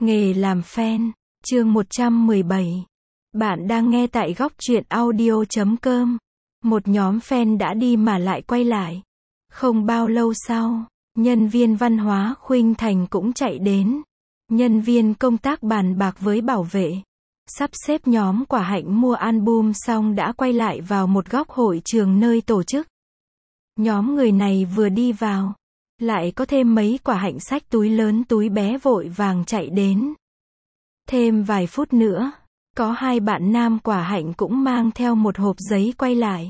Nghề làm fan, chương 117. Bạn đang nghe tại góc truyện audio.com. Một nhóm fan đã đi mà lại quay lại. Không bao lâu sau, nhân viên văn hóa Khuynh Thành cũng chạy đến. Nhân viên công tác bàn bạc với bảo vệ. Sắp xếp nhóm Quả Hạnh mua album xong đã quay lại vào một góc hội trường nơi tổ chức. Nhóm người này vừa đi vào, lại có thêm mấy Quả Hạnh xách túi lớn túi bé vội vàng chạy đến. Thêm vài phút nữa, có hai bạn nam Quả Hạnh cũng mang theo một hộp giấy quay lại.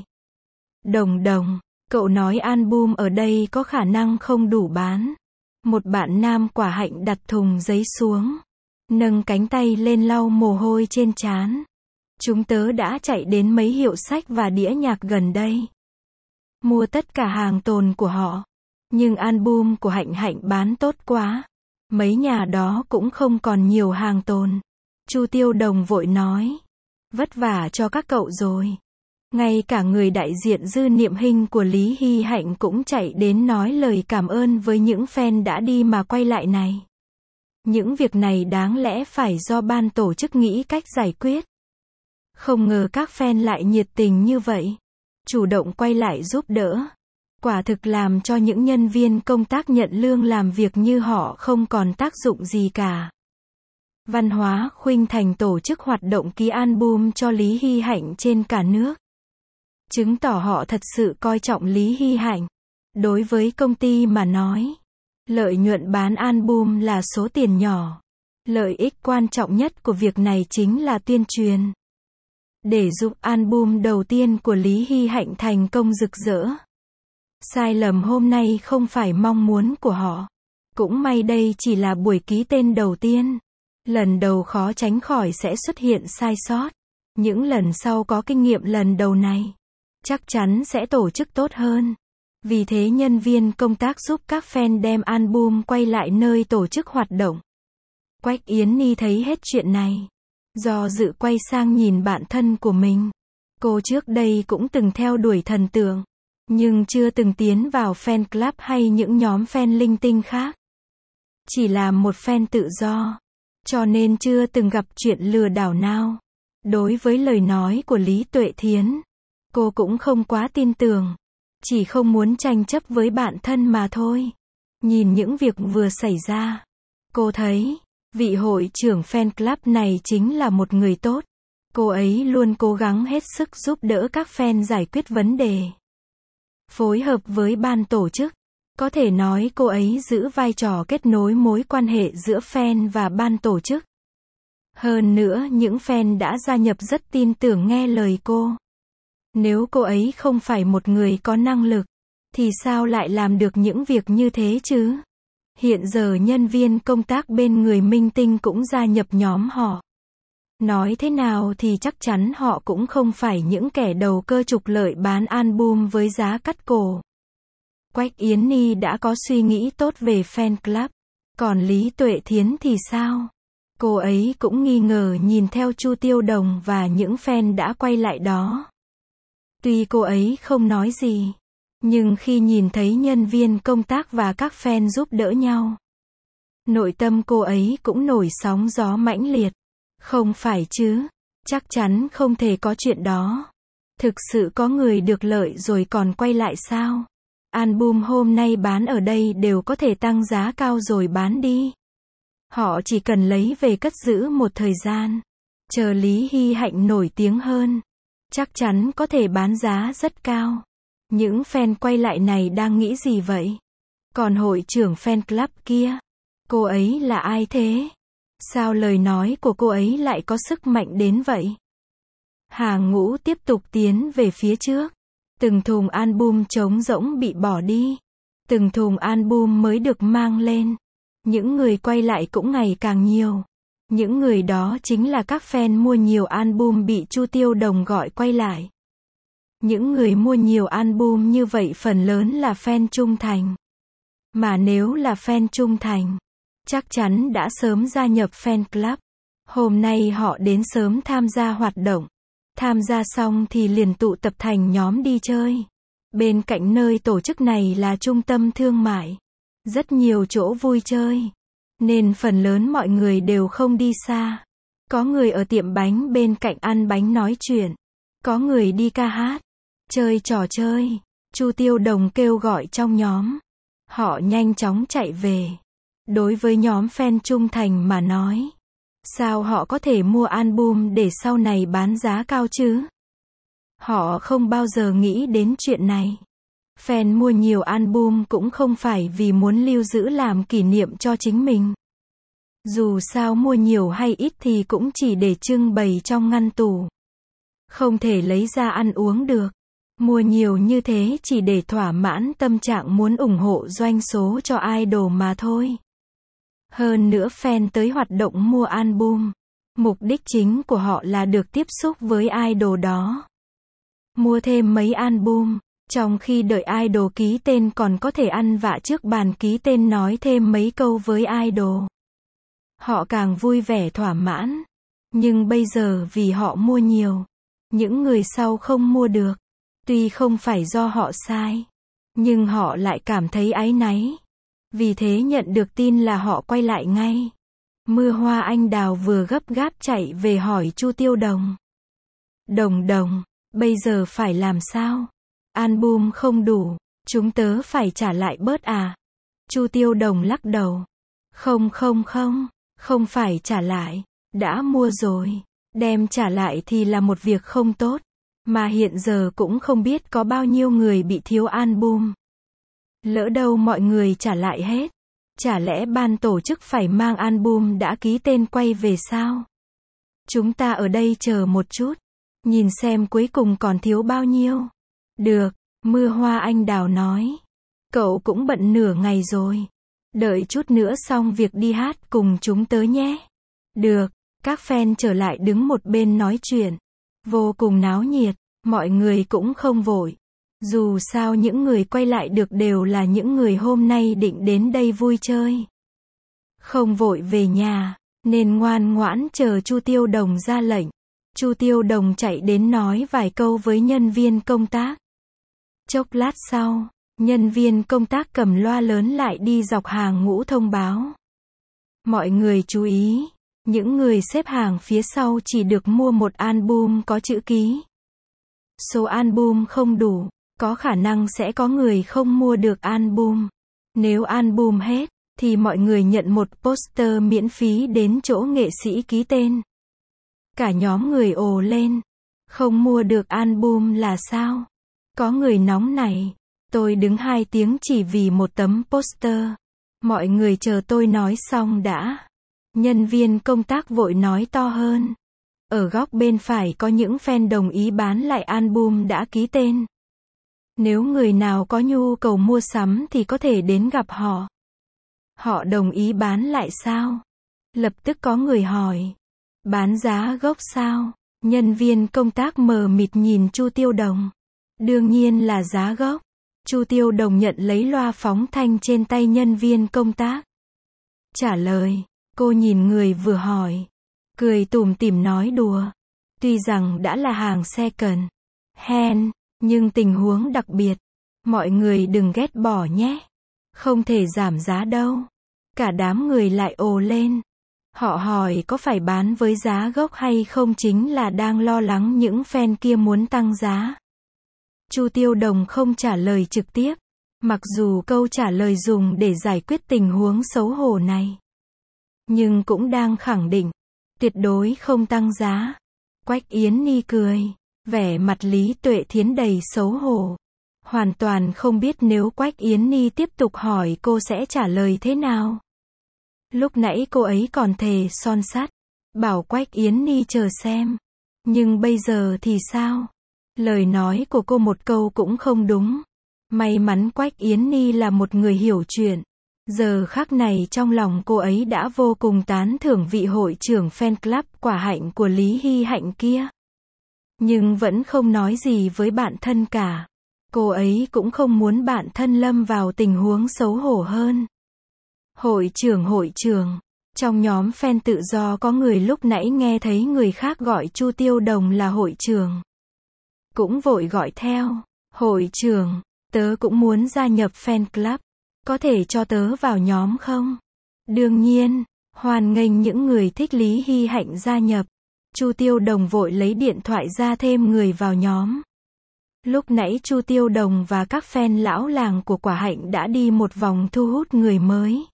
Đồng, cậu nói album ở đây có khả năng không đủ bán. Một bạn nam Quả Hạnh đặt thùng giấy xuống, nâng cánh tay lên lau mồ hôi trên trán. Chúng tớ đã chạy đến mấy hiệu sách và đĩa nhạc gần đây, mua tất cả hàng tồn của họ. Nhưng album của Hạnh Hạnh bán tốt quá, mấy nhà đó cũng không còn nhiều hàng tồn. Chu Tiêu Đồng vội nói, vất vả cho các cậu rồi. Ngay cả người đại diện Dư Niệm Hinh của Lý Hy Hạnh cũng chạy đến nói lời cảm ơn với những fan đã đi mà quay lại này. Những việc này đáng lẽ phải do ban tổ chức nghĩ cách giải quyết. Không ngờ các fan lại nhiệt tình như vậy, chủ động quay lại giúp đỡ. Quả thực làm cho những nhân viên công tác nhận lương làm việc như họ không còn tác dụng gì cả. Văn hóa Khuynh Thành tổ chức hoạt động ký album cho Lý Hy Hạnh trên cả nước, chứng tỏ họ thật sự coi trọng Lý Hy Hạnh. Đối với công ty mà nói, lợi nhuận bán album là số tiền nhỏ. Lợi ích quan trọng nhất của việc này chính là tuyên truyền, để giúp album đầu tiên của Lý Hy Hạnh thành công rực rỡ. Sai lầm hôm nay không phải mong muốn của họ. Cũng may đây chỉ là buổi ký tên đầu tiên. Lần đầu khó tránh khỏi sẽ xuất hiện sai sót. Những lần sau có kinh nghiệm lần đầu này, chắc chắn sẽ tổ chức tốt hơn. Vì thế nhân viên công tác giúp các fan đem album quay lại nơi tổ chức hoạt động. Quách Yến Nhi thấy hết chuyện này, do dự quay sang nhìn bạn thân của mình. Cô trước đây cũng từng theo đuổi thần tượng, nhưng chưa từng tiến vào fan club hay những nhóm fan linh tinh khác. Chỉ là một fan tự do, cho nên chưa từng gặp chuyện lừa đảo nào. Đối với lời nói của Lý Tuệ Thiến, cô cũng không quá tin tưởng, chỉ không muốn tranh chấp với bạn thân mà thôi. Nhìn những việc vừa xảy ra, cô thấy, vị hội trưởng fan club này chính là một người tốt. Cô ấy luôn cố gắng hết sức giúp đỡ các fan giải quyết vấn đề, phối hợp với ban tổ chức. Có thể nói cô ấy giữ vai trò kết nối mối quan hệ giữa fan và ban tổ chức. Hơn nữa những fan đã gia nhập rất tin tưởng nghe lời cô. Nếu cô ấy không phải một người có năng lực, thì sao lại làm được những việc như thế chứ? Hiện giờ nhân viên công tác bên người minh tinh cũng gia nhập nhóm họ. Nói thế nào thì chắc chắn họ cũng không phải những kẻ đầu cơ trục lợi bán album với giá cắt cổ. Quách Yến Nhi đã có suy nghĩ tốt về fan club. Còn Lý Tuệ Thiến thì sao? Cô ấy cũng nghi ngờ nhìn theo Chu Tiêu Đồng và những fan đã quay lại đó. Tuy cô ấy không nói gì, nhưng khi nhìn thấy nhân viên công tác và các fan giúp đỡ nhau, nội tâm cô ấy cũng nổi sóng gió mãnh liệt. Không phải chứ, chắc chắn không thể có chuyện đó. Thực sự có người được lợi rồi còn quay lại sao? Album hôm nay bán ở đây đều có thể tăng giá cao rồi bán đi. Họ chỉ cần lấy về cất giữ một thời gian, chờ Lý Hy Hạnh nổi tiếng hơn, chắc chắn có thể bán giá rất cao. Những fan quay lại này đang nghĩ gì vậy? Còn hội trưởng fan club kia, cô ấy là ai thế? Sao lời nói của cô ấy lại có sức mạnh đến vậy? Hàng ngũ tiếp tục tiến về phía trước. Từng thùng album trống rỗng bị bỏ đi. Từng thùng album mới được mang lên. Những người quay lại cũng ngày càng nhiều. Những người đó chính là các fan mua nhiều album bị Chu Tiêu Đồng gọi quay lại. Những người mua nhiều album như vậy phần lớn là fan trung thành. Mà nếu là fan trung thành, chắc chắn đã sớm gia nhập fan club. Hôm nay họ đến sớm tham gia hoạt động. Tham gia xong thì liền tụ tập thành nhóm đi chơi. Bên cạnh nơi tổ chức này là trung tâm thương mại. Rất nhiều chỗ vui chơi. nên phần lớn mọi người đều không đi xa. Có người ở tiệm bánh bên cạnh ăn bánh nói chuyện. Có người đi ca hát, chơi trò chơi. Chu Tiêu Đồng kêu gọi trong nhóm. Họ nhanh chóng chạy về. Đối với nhóm fan trung thành mà nói, sao họ có thể mua album để sau này bán giá cao chứ? Họ không bao giờ nghĩ đến chuyện này. Fan mua nhiều album cũng không phải vì muốn lưu giữ làm kỷ niệm cho chính mình. Dù sao mua nhiều hay ít thì cũng chỉ để trưng bày trong ngăn tủ. Không thể lấy ra ăn uống được. Mua nhiều như thế chỉ để thỏa mãn tâm trạng muốn ủng hộ doanh số cho idol mà thôi. Hơn nữa fan tới hoạt động mua album, mục đích chính của họ là được tiếp xúc với idol đó. Mua thêm mấy album, trong khi đợi idol ký tên còn có thể ăn vạ trước bàn ký tên nói thêm mấy câu với idol. Họ càng vui vẻ thỏa mãn. Nhưng bây giờ vì họ mua nhiều, những người sau không mua được. Tuy không phải do họ sai, nhưng họ lại cảm thấy áy náy. Vì thế nhận được tin là họ quay lại ngay. Mưa Hoa Anh Đào vừa gấp gáp chạy về hỏi Chu Tiêu Đồng. Đồng, bây giờ phải làm sao? Album không đủ, chúng tớ phải trả lại bớt à? Chu Tiêu Đồng lắc đầu. Không phải trả lại, đã mua rồi. Đem trả lại thì là một việc không tốt. Mà hiện giờ cũng không biết có bao nhiêu người bị thiếu album. Lỡ đâu mọi người trả lại hết. Chả lẽ ban tổ chức phải mang album đã ký tên quay về sao? Chúng ta ở đây chờ một chút. Nhìn xem cuối cùng còn thiếu bao nhiêu. Được, Mưa Hoa Anh Đào nói. Cậu cũng bận nửa ngày rồi. Đợi chút nữa xong việc đi hát cùng chúng tớ nhé. Được, các fan trở lại đứng một bên nói chuyện. Vô cùng náo nhiệt, mọi người cũng không vội. Dù sao những người quay lại được đều là những người hôm nay định đến đây vui chơi. Không vội về nhà, nên ngoan ngoãn chờ Chu Tiêu Đồng ra lệnh. Chu Tiêu Đồng chạy đến nói vài câu với nhân viên công tác. Chốc lát sau, nhân viên công tác cầm loa lớn lại đi dọc hàng ngũ thông báo. Mọi người chú ý, những người xếp hàng phía sau chỉ được mua một album có chữ ký. Số album không đủ, có khả năng sẽ có người không mua được album. Nếu album hết, thì mọi người nhận một poster miễn phí đến chỗ nghệ sĩ ký tên. Cả nhóm người ồ lên. Không mua được album là sao? Có người nóng này. Tôi đứng 2 tiếng chỉ vì một tấm poster. Mọi người chờ tôi nói xong đã. Nhân viên công tác vội nói to hơn. Ở góc bên phải có những fan đồng ý bán lại album đã ký tên. Nếu người nào có nhu cầu mua sắm thì có thể đến gặp họ. Họ đồng ý bán lại sao? Lập tức có người hỏi. Bán giá gốc sao? Nhân viên công tác mờ mịt nhìn Chu Tiêu Đồng. Đương nhiên là giá gốc. Chu Tiêu Đồng nhận lấy loa phóng thanh trên tay nhân viên công tác. Trả lời, cô nhìn người vừa hỏi. Cười tủm tỉm nói đùa. Tuy rằng đã là hàng second hand, nhưng tình huống đặc biệt. Mọi người đừng ghét bỏ nhé. Không thể giảm giá đâu. Cả đám người lại ồ lên. Họ hỏi có phải bán với giá gốc hay không chính là đang lo lắng những fan kia muốn tăng giá. Chu Tiêu Đồng không trả lời trực tiếp. Mặc dù câu trả lời dùng để giải quyết tình huống xấu hổ này. Nhưng cũng đang khẳng định. Tuyệt đối không tăng giá. Quách Yến Nhi cười. Vẻ mặt Lý Tuệ Thiến đầy xấu hổ. Hoàn toàn không biết nếu Quách Yến Nhi tiếp tục hỏi cô sẽ trả lời thế nào. Lúc nãy cô ấy còn thề son sắt. Bảo Quách Yến Nhi chờ xem. Nhưng bây giờ thì sao? Lời nói của cô một câu cũng không đúng. May mắn Quách Yến Nhi là một người hiểu chuyện. Giờ khắc này trong lòng cô ấy đã vô cùng tán thưởng vị hội trưởng fan club quả hạnh của Lý Hy Hạnh kia. Nhưng vẫn không nói gì với bạn thân cả. Cô ấy cũng không muốn bạn thân lâm vào tình huống xấu hổ hơn. Hội trưởng, trong nhóm fan tự do có người lúc nãy nghe thấy người khác gọi Chu Tiêu Đồng là hội trưởng. Cũng vội gọi theo. Hội trưởng, tớ cũng muốn gia nhập fan club. Có thể cho tớ vào nhóm không? Đương nhiên, hoan nghênh những người thích Lý Hy Hạnh gia nhập. Chu Tiêu Đồng vội lấy điện thoại ra thêm người vào nhóm. Lúc nãy Chu Tiêu Đồng và các fan lão làng của Quả Hạnh đã đi một vòng thu hút người mới.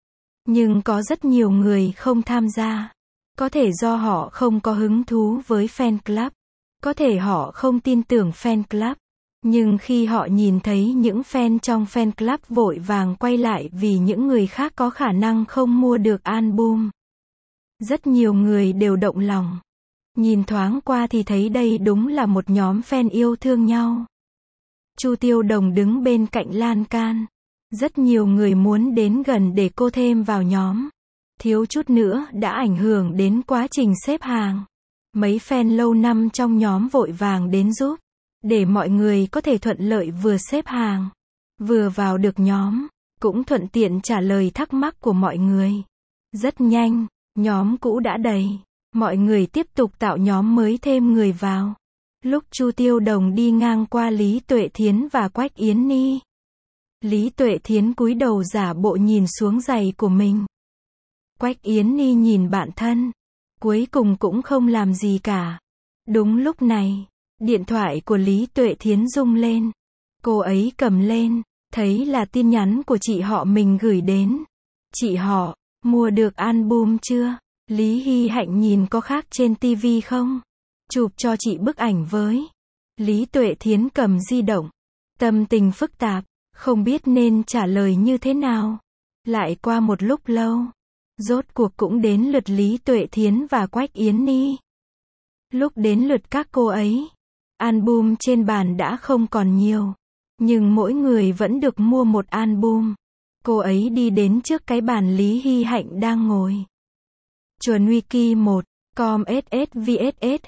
Nhưng có rất nhiều người không tham gia. Có thể do họ không có hứng thú với fan club. Có thể họ không tin tưởng fan club. Nhưng khi họ nhìn thấy những fan trong fan club vội vàng quay lại vì những người khác có khả năng không mua được album, rất nhiều người đều động lòng. Nhìn thoáng qua thì thấy đây đúng là một nhóm fan yêu thương nhau. Chu Tiêu Đồng đứng bên cạnh lan can. Rất nhiều người muốn đến gần để cô thêm vào nhóm. Thiếu chút nữa đã ảnh hưởng đến quá trình xếp hàng. Mấy fan lâu năm trong nhóm vội vàng đến giúp, để mọi người có thể thuận lợi vừa xếp hàng, vừa vào được nhóm, cũng thuận tiện trả lời thắc mắc của mọi người. Rất nhanh, nhóm cũ đã đầy. Mọi người tiếp tục tạo nhóm mới thêm người vào. Lúc Chu Tiêu Đồng đi ngang qua Lý Tuệ Thiến và Quách Yến Nhi, Lý Tuệ Thiến cúi đầu giả bộ nhìn xuống giày của mình. Quách Yến Nhi nhìn bạn thân, cuối cùng cũng không làm gì cả. Đúng lúc này, điện thoại của Lý Tuệ Thiến rung lên. Cô ấy cầm lên, thấy là tin nhắn của chị họ mình gửi đến. Chị họ, mua được album chưa? Lý Hy Hạnh nhìn có khác trên TV không? Chụp cho chị bức ảnh với. Lý Tuệ Thiến cầm di động, tâm tình phức tạp, không biết nên trả lời như thế nào. Lại qua một lúc lâu, rốt cuộc cũng đến lượt Lý Tuệ Thiến và Quách Yến Nhi. Lúc đến lượt các cô ấy, album trên bàn đã không còn nhiều, nhưng mỗi người vẫn được mua một album. Cô ấy đi đến trước cái bàn Lý Hy Hạnh đang ngồi. Chuẩn Wiki 1, com SS VSS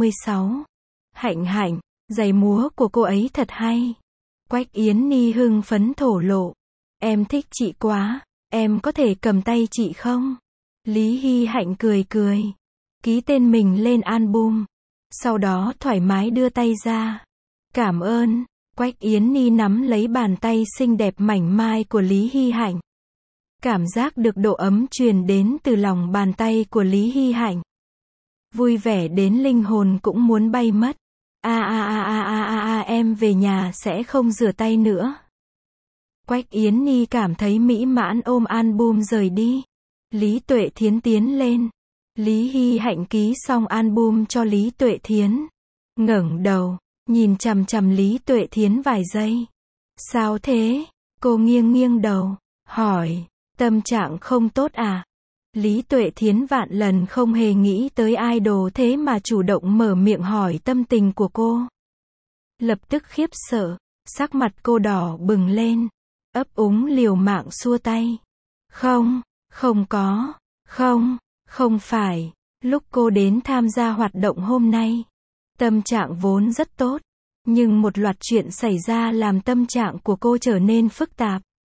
26. Hạnh Hạnh, giày múa của cô ấy thật hay. Quách Yến Nhi hưng phấn thổ lộ. Em thích chị quá, em có thể cầm tay chị không? Lý Hy Hạnh cười cười, ký tên mình lên album, sau đó thoải mái đưa tay ra. Cảm ơn. Quách Yến Nhi nắm lấy bàn tay xinh đẹp mảnh mai của Lý Hy Hạnh. Cảm giác được độ ấm truyền đến từ lòng bàn tay của Lý Hy Hạnh. Vui vẻ đến linh hồn cũng muốn bay mất. Em về nhà sẽ không rửa tay nữa. Quách Yến Nhi cảm thấy mỹ mãn ôm album rời đi. Lý Tuệ Thiến tiến lên. Lý Hy Hạnh ký xong album cho Lý Tuệ Thiến. Ngẩng đầu, nhìn chằm chằm Lý Tuệ Thiến vài giây. Sao thế? Cô nghiêng nghiêng đầu, hỏi, tâm trạng không tốt à? Lý Tuệ Thiến vạn lần không hề nghĩ tới idol thế mà chủ động mở miệng hỏi tâm tình của cô. Lập tức khiếp sợ, sắc mặt cô đỏ bừng lên, ấp úng liều mạng xua tay. Không có, không phải, lúc cô đến tham gia hoạt động hôm nay, tâm trạng vốn rất tốt, nhưng một loạt chuyện xảy ra làm tâm trạng của cô trở nên phức tạp.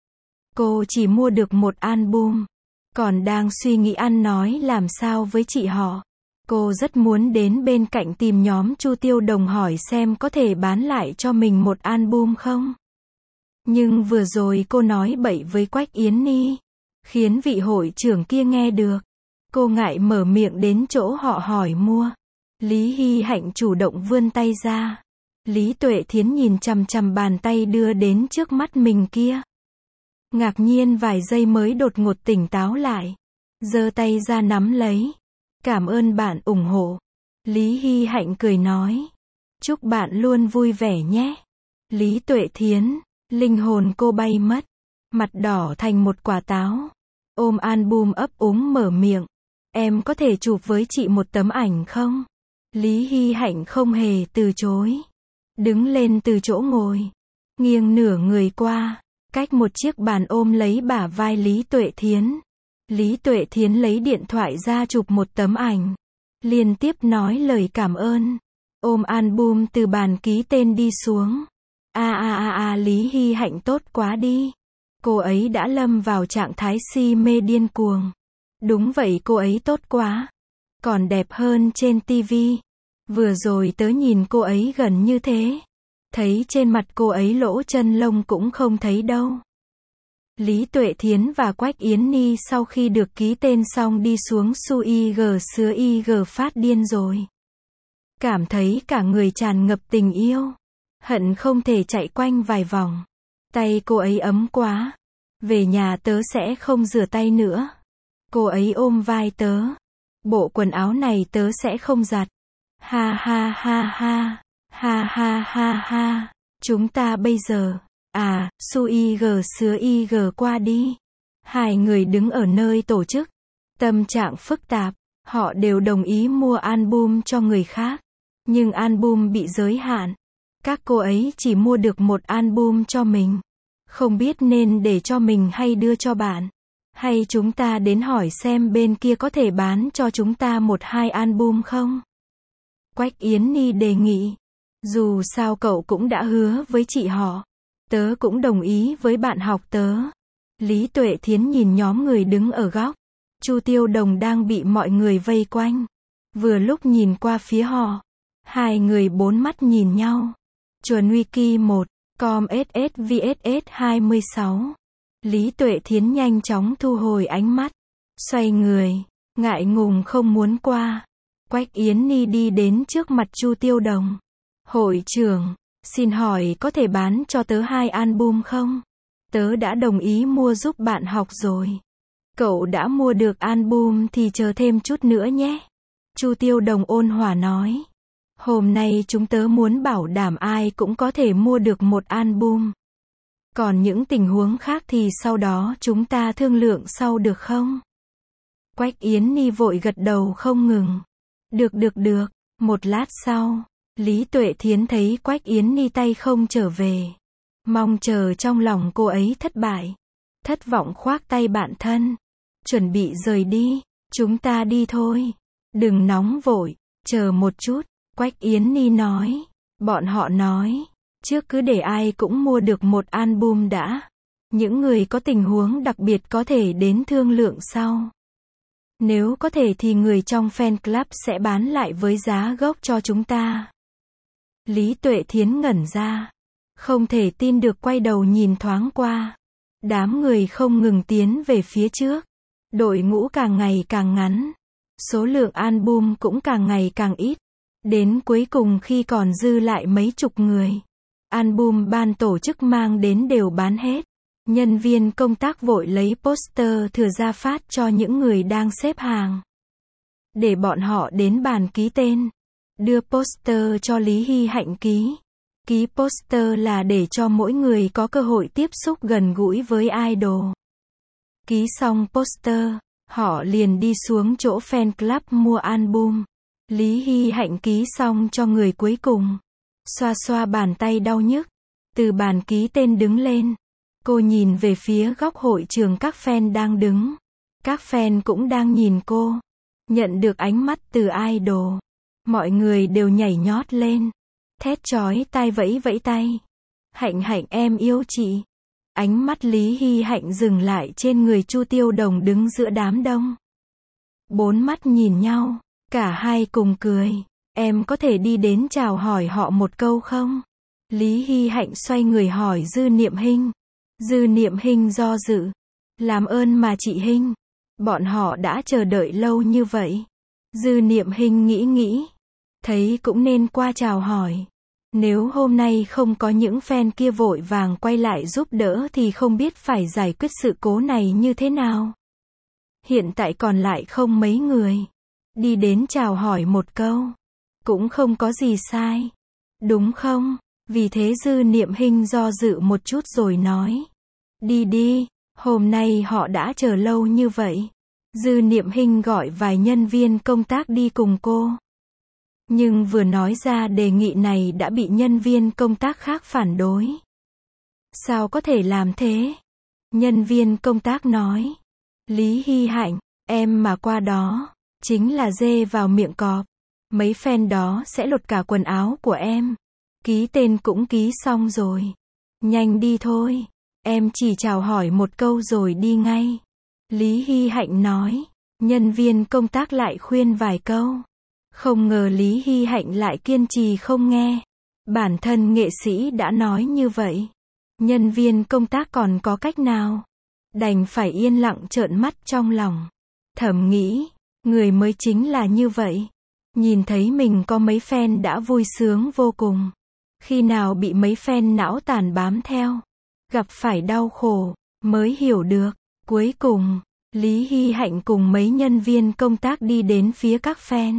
Cô chỉ mua được một album, còn đang suy nghĩ ăn nói làm sao với chị họ. Cô rất muốn đến bên cạnh tìm nhóm Chu Tiêu Đồng hỏi xem có thể bán lại cho mình một album không. Nhưng vừa rồi cô nói bậy với Quách Yến Nhi, khiến vị hội trưởng kia nghe được. Cô ngại mở miệng đến chỗ họ hỏi mua. Lý Hy Hạnh chủ động vươn tay ra. Lý Tuệ Thiến nhìn chằm chằm bàn tay đưa đến trước mắt mình kia. Ngạc nhiên vài giây mới đột ngột tỉnh táo lại. Giơ tay ra nắm lấy. Cảm ơn bạn ủng hộ. Lý Hy Hạnh cười nói. Chúc bạn luôn vui vẻ nhé. Lý Tuệ Thiến, linh hồn cô bay mất. Mặt đỏ thành một quả táo. Ôm album ấp úng mở miệng. Em có thể chụp với chị một tấm ảnh không? Lý Hy Hạnh không hề từ chối. Đứng lên từ chỗ ngồi. Nghiêng nửa người qua. Cách một chiếc bàn ôm lấy bả vai Lý Tuệ Thiến. Lý Tuệ Thiến lấy điện thoại ra chụp một tấm ảnh. Liên tiếp nói lời cảm ơn. Ôm album từ bàn ký tên đi xuống. Lý Hy Hạnh tốt quá đi. Cô ấy đã lâm vào trạng thái si mê điên cuồng. Đúng vậy, cô ấy tốt quá. Còn đẹp hơn trên TV. Vừa rồi tớ nhìn cô ấy gần như thế. Thấy trên mặt cô ấy lỗ chân lông cũng không thấy đâu. Lý Tuệ Thiến và Quách Yến Nhi sau khi được ký tên xong đi xuống Su IG Sứa IG phát điên rồi. Cảm thấy cả người tràn ngập tình yêu. Hận không thể chạy quanh vài vòng. Tay cô ấy ấm quá. Về nhà tớ sẽ không rửa tay nữa. Cô ấy ôm vai tớ. Bộ quần áo này tớ sẽ không giặt. Ha ha ha ha. Ha ha ha ha. Chúng ta bây giờ. Su IG Sứa IG qua đi. Hai người đứng ở nơi tổ chức. Tâm trạng phức tạp. Họ đều đồng ý mua album cho người khác. Nhưng album bị giới hạn. Các cô ấy chỉ mua được một album cho mình. Không biết nên để cho mình hay đưa cho bạn. Hay chúng ta đến hỏi xem bên kia có thể bán cho chúng ta 1-2 album không? Quách Yến Nhi đề nghị. Dù sao cậu cũng đã hứa với chị họ. Tớ cũng đồng ý với bạn học tớ. Lý Tuệ Thiến nhìn nhóm người đứng ở góc. Chu Tiêu Đồng đang bị mọi người vây quanh. Vừa lúc nhìn qua phía họ. Hai người bốn mắt nhìn nhau. Chuẩn Wiki 1, com SS VSS 26. Lý Tuệ Thiến nhanh chóng thu hồi ánh mắt. Xoay người. Ngại ngùng không muốn qua. Quách Yến Nhi đi đến trước mặt Chu Tiêu Đồng. Hội trưởng, xin hỏi có thể bán cho tớ 2 album không? Tớ đã đồng ý mua giúp bạn học rồi. Cậu đã mua được album thì chờ thêm chút nữa nhé. Chu Tiêu Đồng ôn hòa nói. Hôm nay chúng tớ muốn bảo đảm ai cũng có thể mua được một album. Còn những tình huống khác thì sau đó chúng ta thương lượng sau được không? Quách Yến Nhi vội gật đầu không ngừng. Được. Một lát sau, Lý Tuệ Thiến thấy Quách Yến Nhi tay không trở về. Mong chờ trong lòng cô ấy thất bại. Thất vọng khoác tay bạn thân. Chuẩn bị rời đi. Chúng ta đi thôi. Đừng nóng vội. Chờ một chút. Quách Yến Nhi nói. Bọn họ nói. Trước cứ để ai cũng mua được một album đã. Những người có tình huống đặc biệt có thể đến thương lượng sau. Nếu có thể thì người trong fan club sẽ bán lại với giá gốc cho chúng ta. Lý Tuệ Thiến ngẩn ra. Không thể tin được quay đầu nhìn thoáng qua. Đám người không ngừng tiến về phía trước. Đội ngũ càng ngày càng ngắn. Số lượng album cũng càng ngày càng ít. Đến cuối cùng khi còn dư lại mấy chục người. Album ban tổ chức mang đến đều bán hết. Nhân viên công tác vội lấy poster thừa ra phát cho những người đang xếp hàng. Để bọn họ đến bàn ký tên. Đưa poster cho Lý Hy Hạnh ký. Ký poster là để cho mỗi người có cơ hội tiếp xúc gần gũi với idol. Ký xong poster, họ liền đi xuống chỗ fan club mua album. Lý Hy Hạnh ký xong cho người cuối cùng. Xoa xoa bàn tay đau nhức. Từ bàn ký tên đứng lên. Cô nhìn về phía góc hội trường các fan đang đứng. Các fan cũng đang nhìn cô. Nhận được ánh mắt từ idol. Mọi người đều nhảy nhót lên. Thét chói tai vẫy vẫy tay. Hạnh Hạnh em yêu chị. Ánh mắt Lý Hy Hạnh dừng lại trên người Chu Tiêu Đồng đứng giữa đám đông. Bốn mắt nhìn nhau. Cả hai cùng cười. Em có thể đi đến chào hỏi họ một câu không? Lý Hy Hạnh xoay người hỏi Dư Niệm Hinh. Dư Niệm Hinh do dự. Làm ơn mà chị Hinh. Bọn họ đã chờ đợi lâu như vậy. Dư Niệm Hinh nghĩ. Thấy cũng nên qua chào hỏi. Nếu hôm nay không có những fan kia vội vàng quay lại giúp đỡ thì không biết phải giải quyết sự cố này như thế nào. Hiện tại còn lại không mấy người. Đi đến chào hỏi một câu. Cũng không có gì sai. Đúng không? Vì thế Dư Niệm Hinh do dự một chút rồi nói. Đi, hôm nay họ đã chờ lâu như vậy. Dư Niệm Hinh gọi vài nhân viên công tác đi cùng cô. Nhưng vừa nói ra đề nghị này đã bị nhân viên công tác khác phản đối. Sao có thể làm thế? Nhân viên công tác nói. Lý Hy Hạnh, em mà qua đó, chính là dê vào miệng cọp. Mấy fan đó sẽ lột cả quần áo của em. Ký tên cũng ký xong rồi. Nhanh đi thôi. Em chỉ chào hỏi một câu rồi đi ngay. Lý Hy Hạnh nói. Nhân viên công tác lại khuyên vài câu. Không ngờ Lý Hy Hạnh lại kiên trì không nghe. Bản thân nghệ sĩ đã nói như vậy. Nhân viên công tác còn có cách nào? Đành phải yên lặng trợn mắt trong lòng. Thầm nghĩ, người mới chính là như vậy. Nhìn thấy mình có mấy fan đã vui sướng vô cùng. Khi nào bị mấy fan não tàn bám theo, gặp phải đau khổ, mới hiểu được. Cuối cùng, Lý Hy Hạnh cùng mấy nhân viên công tác đi đến phía các fan.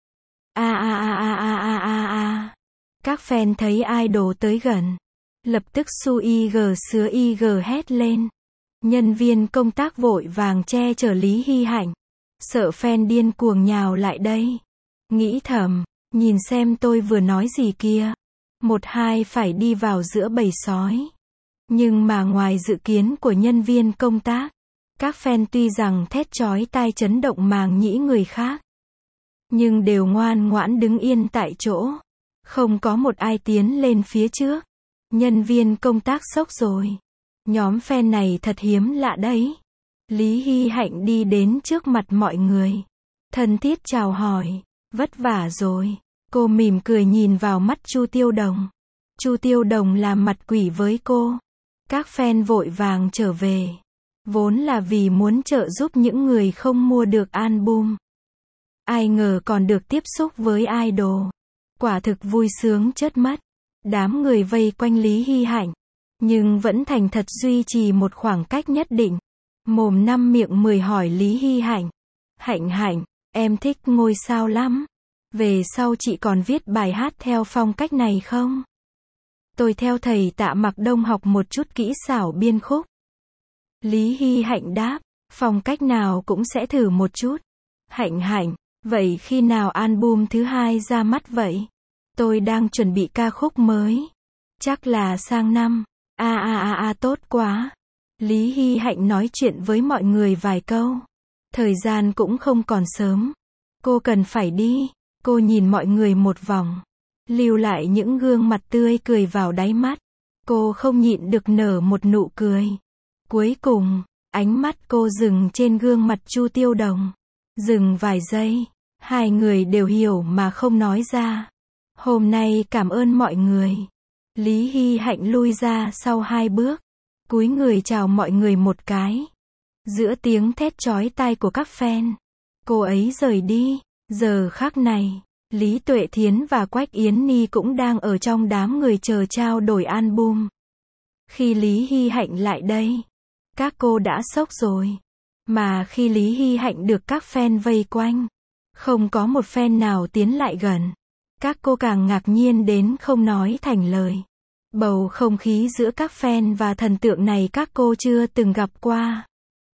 Các fan thấy idol tới gần, lập tức su IG sứa IG hét lên. Nhân viên công tác vội vàng che chở Lý Hy Hạnh, sợ fan điên cuồng nhào lại đây. Nghĩ thầm, nhìn xem tôi vừa nói gì kia. 1-2 phải đi vào giữa bầy sói. Nhưng mà ngoài dự kiến của nhân viên công tác, các fan tuy rằng thét chói tai chấn động màng nhĩ người khác, nhưng đều ngoan ngoãn đứng yên tại chỗ. Không có một ai tiến lên phía trước. Nhân viên công tác sốc rồi. Nhóm fan này thật hiếm lạ đấy. Lý Hy Hạnh đi đến trước mặt mọi người, thân thiết chào hỏi. Vất vả rồi. Cô mỉm cười nhìn vào mắt Chu Tiêu Đồng. Chu Tiêu Đồng làm mặt quỷ với cô. Các fan vội vàng trở về. Vốn là vì muốn trợ giúp những người không mua được album. Ai ngờ còn được tiếp xúc với idol. Quả thực vui sướng chết mất. Đám người vây quanh Lý Hy Hạnh, nhưng vẫn thành thật duy trì một khoảng cách nhất định. Mồm 5 miệng 10 hỏi Lý Hy Hạnh. Hạnh Hạnh, em thích ngôi sao lắm. Về sau chị còn viết bài hát theo phong cách này không? Tôi theo thầy Tạ Mặc Đông học một chút kỹ xảo biên khúc. Lý Hy Hạnh đáp, phong cách nào cũng sẽ thử một chút. Hạnh Hạnh, vậy khi nào album thứ 2 ra mắt vậy? Tôi đang chuẩn bị ca khúc mới. Chắc là sang năm. Tốt quá. Lý Hy Hạnh nói chuyện với mọi người vài câu. Thời gian cũng không còn sớm. Cô cần phải đi. Cô nhìn mọi người một vòng, lưu lại những gương mặt tươi cười vào đáy mắt. Cô không nhịn được nở một nụ cười. Cuối cùng, ánh mắt cô dừng trên gương mặt Chu Tiêu Đồng. Dừng vài giây, hai người đều hiểu mà không nói ra. Hôm nay cảm ơn mọi người. Lý Hy Hạnh lui ra sau 2 bước, cúi người chào mọi người một cái. Giữa tiếng thét chói tai của các fan, cô ấy rời đi. Giờ khắc này, Lý Tuệ Thiến và Quách Yến Nhi cũng đang ở trong đám người chờ trao đổi album. Khi Lý Hy Hạnh lại đây, các cô đã sốc rồi. Mà khi Lý Hy Hạnh được các fan vây quanh, không có một fan nào tiến lại gần. Các cô càng ngạc nhiên đến không nói thành lời. Bầu không khí giữa các fan và thần tượng này các cô chưa từng gặp qua.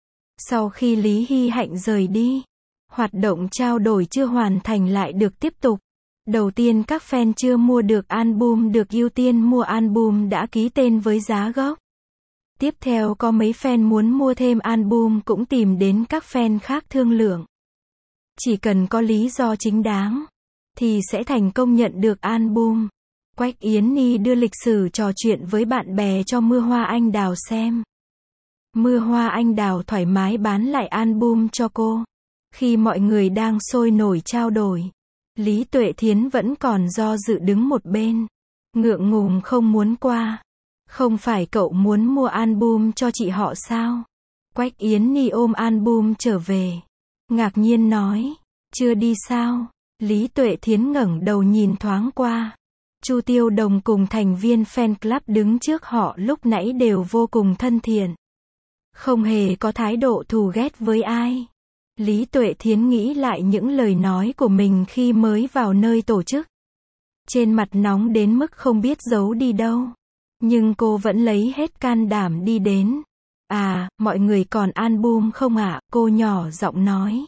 Sau khi Lý Hy Hạnh rời đi, hoạt động trao đổi chưa hoàn thành lại được tiếp tục. Đầu tiên các fan chưa mua được album được ưu tiên mua album đã ký tên với giá gốc. Tiếp theo có mấy fan muốn mua thêm album cũng tìm đến các fan khác thương lượng. Chỉ cần có lý do chính đáng, thì sẽ thành công nhận được album. Quách Yến Nhi đưa lịch sử trò chuyện với bạn bè cho Mưa Hoa Anh Đào xem. Mưa Hoa Anh Đào thoải mái bán lại album cho cô. Khi mọi người đang sôi nổi trao đổi, Lý Tuệ Thiến vẫn còn do dự đứng một bên. Ngượng ngùng không muốn qua. Không phải cậu muốn mua album cho chị họ sao? Quách Yến Nhi ôm album trở về. Ngạc nhiên nói, chưa đi sao? Lý Tuệ Thiến ngẩng đầu nhìn thoáng qua. Chu Tiêu Đồng cùng thành viên fan club đứng trước họ lúc nãy đều vô cùng thân thiện. Không hề có thái độ thù ghét với ai. Lý Tuệ Thiến nghĩ lại những lời nói của mình khi mới vào nơi tổ chức. Trên mặt nóng đến mức không biết giấu đi đâu. Nhưng cô vẫn lấy hết can đảm đi đến. Mọi người còn album không ạ? Cô nhỏ giọng nói.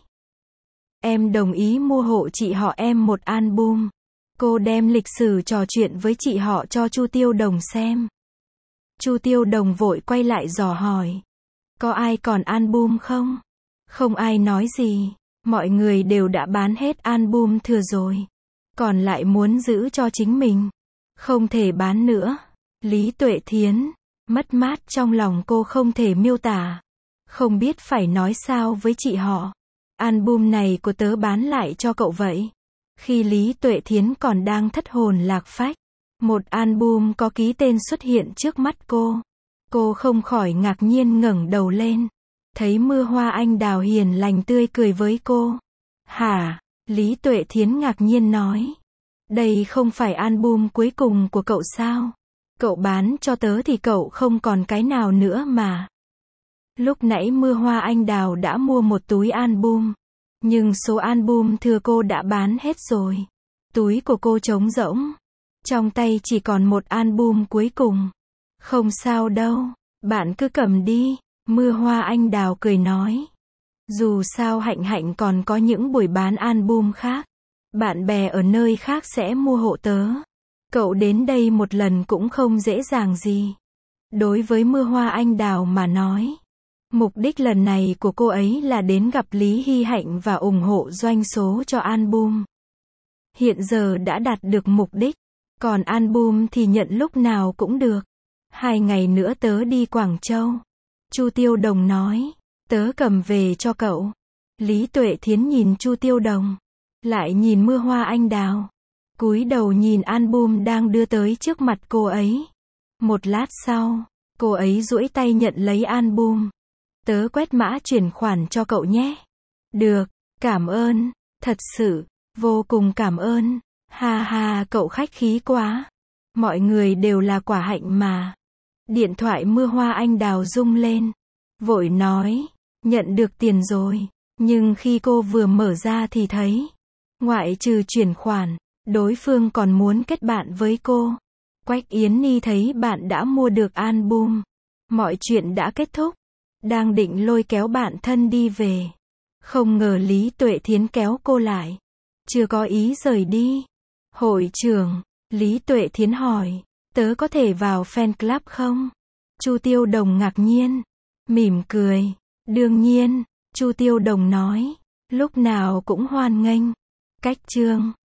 Em đồng ý mua hộ chị họ em một album. Cô đem lịch sử trò chuyện với chị họ cho Chu Tiêu Đồng xem. Chu Tiêu Đồng vội quay lại dò hỏi. Có ai còn album không? Không ai nói gì. Mọi người đều đã bán hết album thừa rồi. Còn lại muốn giữ cho chính mình. Không thể bán nữa. Lý Tuệ Thiến, mất mát trong lòng cô không thể miêu tả. Không biết phải nói sao với chị họ. Album này của tớ bán lại cho cậu vậy. Khi Lý Tuệ Thiến còn đang thất hồn lạc phách, một album có ký tên xuất hiện trước mắt cô. Cô không khỏi ngạc nhiên ngẩng đầu lên. Thấy Mưa Hoa Anh Đào hiền lành tươi cười với cô. Hả? Lý Tuệ Thiến ngạc nhiên nói. Đây không phải album cuối cùng của cậu sao? Cậu bán cho tớ thì cậu không còn cái nào nữa mà. Lúc nãy Mưa Hoa Anh Đào đã mua một túi album. Nhưng số album thừa cô đã bán hết rồi. Túi của cô trống rỗng. Trong tay chỉ còn một album cuối cùng. Không sao đâu, bạn cứ cầm đi. Mưa Hoa Anh Đào cười nói. Dù sao Hạnh Hạnh còn có những buổi bán album khác. Bạn bè ở nơi khác sẽ mua hộ tớ. Cậu đến đây một lần cũng không dễ dàng gì. Đối với Mưa Hoa Anh Đào mà nói, mục đích lần này của cô ấy là đến gặp Lý Hy Hạnh và ủng hộ doanh số cho album. Hiện giờ đã đạt được mục đích, còn album thì nhận lúc nào cũng được. 2 ngày nữa tớ đi Quảng Châu. Chu Tiêu Đồng nói, tớ cầm về cho cậu. Lý Tuệ Thiến nhìn Chu Tiêu Đồng, lại nhìn Mưa Hoa Anh Đào, cúi đầu nhìn album đang đưa tới trước mặt cô ấy. Một lát sau, cô ấy duỗi tay nhận lấy album. Tớ quét mã chuyển khoản cho cậu nhé. Được, cảm ơn, thật sự, vô cùng cảm ơn. Ha ha, cậu khách khí quá. Mọi người đều là quả hạnh mà. Điện thoại Mưa Hoa Anh Đào rung lên. Vội nói, nhận được tiền rồi. Nhưng khi cô vừa mở ra thì thấy, ngoại trừ chuyển khoản, đối phương còn muốn kết bạn với cô. Quách Yến Nhi thấy bạn đã mua được album. Mọi chuyện đã kết thúc. Đang định lôi kéo bạn thân đi về. Không ngờ Lý Tuệ Thiến kéo cô lại. Chưa có ý rời đi. Hội trưởng, Lý Tuệ Thiến hỏi, tớ có thể vào fan club không? Chu Tiêu Đồng ngạc nhiên, mỉm cười. Đương nhiên, Chu Tiêu Đồng nói, lúc nào cũng hoan nghênh. Cách chương